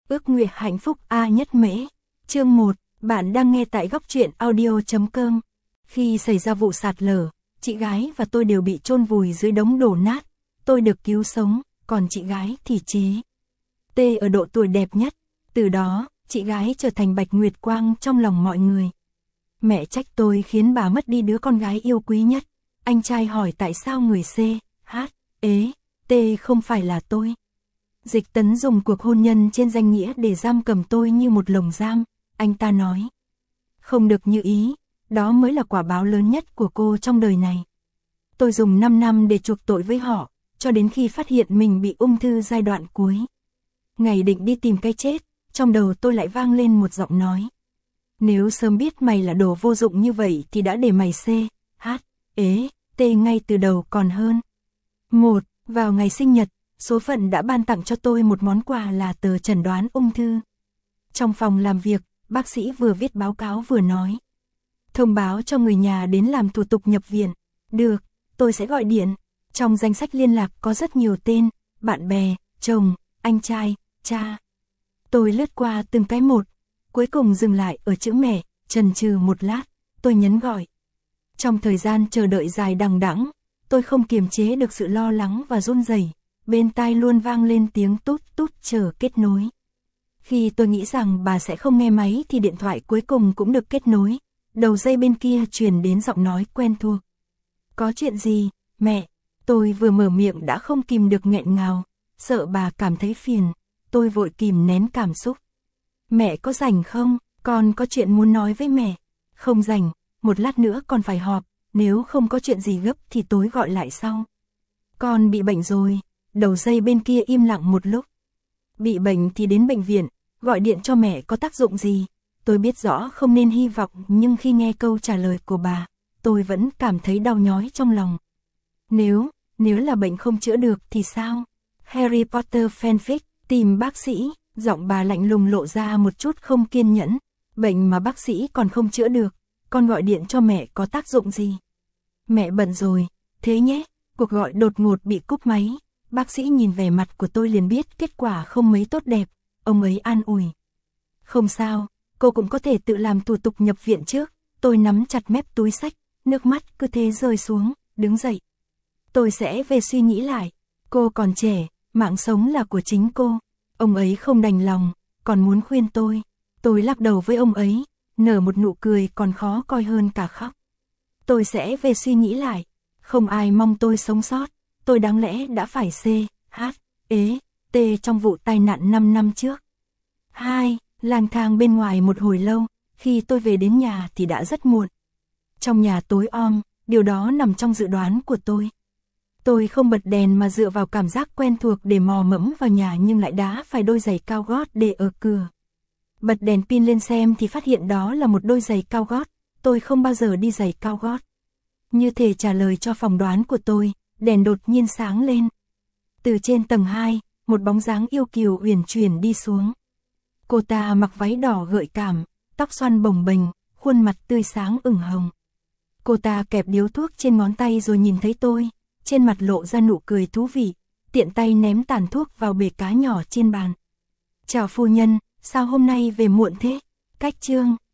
Ước nguyện hạnh phúc A Nhất Mễ. Chương 1, bạn đang nghe tại góc truyện audio.com. Khi xảy ra vụ sạt lở, chị gái và tôi đều bị chôn vùi dưới đống đổ nát. Tôi được cứu sống, còn chị gái thì chế. T ở độ tuổi đẹp nhất. Từ đó, chị gái trở thành bạch nguyệt quang trong lòng mọi người. Mẹ trách tôi khiến bà mất đi đứa con gái yêu quý nhất. Anh trai hỏi tại sao người C, H, T không phải là tôi. Dịch Tấn dùng cuộc hôn nhân trên danh nghĩa để giam cầm tôi như một lồng giam. Anh ta nói, không được như ý, đó mới là quả báo lớn nhất của cô trong đời này. Tôi dùng 5 năm để chuộc tội với họ, cho đến khi phát hiện mình bị ung thư giai đoạn cuối. Ngày định đi tìm cái chết, trong đầu tôi lại vang lên một giọng nói. Nếu sớm biết mày là đồ vô dụng như vậy thì đã để mày C, H, T ngay từ đầu còn hơn. Vào ngày sinh nhật, số phận đã ban tặng cho tôi một món quà là tờ chẩn đoán ung thư. Trong phòng làm việc, bác sĩ vừa viết báo cáo vừa nói. Thông báo cho người nhà đến làm thủ tục nhập viện. Được, tôi sẽ gọi điện. Trong danh sách liên lạc có rất nhiều tên, bạn bè, chồng, anh trai, cha. Tôi lướt qua từng cái một, cuối cùng dừng lại ở chữ mẹ, chần chừ một lát, tôi nhấn gọi. Trong thời gian chờ đợi dài đằng đẵng, tôi không kiềm chế được sự lo lắng và run rẩy. Bên tai luôn vang lên tiếng tút tút chờ kết nối. Khi tôi nghĩ rằng bà sẽ không nghe máy thì điện thoại cuối cùng cũng được kết nối. Đầu dây bên kia truyền đến giọng nói quen thuộc. Có chuyện gì, mẹ? Tôi vừa mở miệng đã không kìm được nghẹn ngào, sợ bà cảm thấy phiền. Tôi vội kìm nén cảm xúc. Mẹ có rảnh không? Con có chuyện muốn nói với mẹ. Không rảnh, một lát nữa con phải họp, nếu không có chuyện gì gấp thì tối gọi lại sau. Con bị bệnh rồi. Đầu dây bên kia im lặng một lúc. Bị bệnh thì đến bệnh viện, gọi điện cho mẹ có tác dụng gì? Tôi biết rõ không nên hy vọng, nhưng khi nghe câu trả lời của bà, tôi vẫn cảm thấy đau nhói trong lòng. Nếu là bệnh không chữa được thì sao? Harry Potter fanfic, tìm bác sĩ, giọng bà lạnh lùng lộ ra một chút không kiên nhẫn. Bệnh mà bác sĩ còn không chữa được, con gọi điện cho mẹ có tác dụng gì? Mẹ bận rồi, thế nhé. Cuộc gọi đột ngột bị cúp máy. Bác sĩ nhìn vẻ mặt của tôi liền biết kết quả không mấy tốt đẹp, ông ấy an ủi. Không sao, cô cũng có thể tự làm thủ tục nhập viện trước. Tôi nắm chặt mép túi xách, nước mắt cứ thế rơi xuống, đứng dậy. Tôi sẽ về suy nghĩ lại, cô còn trẻ, mạng sống là của chính cô. Ông ấy không đành lòng, còn muốn khuyên tôi. Tôi lắc đầu với ông ấy, nở một nụ cười còn khó coi hơn cả khóc. Tôi sẽ về suy nghĩ lại, không ai mong tôi sống sót. Tôi đáng lẽ đã phải C, H, T trong vụ tai nạn 5 năm trước. 2. Lang thang bên ngoài một hồi lâu, khi tôi về đến nhà thì đã rất muộn. Trong nhà tối om, điều đó nằm trong dự đoán của tôi. Tôi không bật đèn mà dựa vào cảm giác quen thuộc để mò mẫm vào nhà, nhưng lại đá phải đôi giày cao gót để ở cửa. Bật đèn pin lên xem thì phát hiện đó là một đôi giày cao gót. Tôi không bao giờ đi giày cao gót. Như thể trả lời cho phỏng đoán của tôi, đèn đột nhiên sáng lên. Từ trên tầng 2, một bóng dáng yêu kiều uyển chuyển đi xuống. Cô ta mặc váy đỏ gợi cảm, tóc xoăn bồng bềnh, khuôn mặt tươi sáng ửng hồng. Cô ta kẹp điếu thuốc trên ngón tay rồi nhìn thấy tôi, trên mặt lộ ra nụ cười thú vị, tiện tay ném tàn thuốc vào bể cá nhỏ trên bàn. Chào phu nhân, sao hôm nay về muộn thế? Cách chương.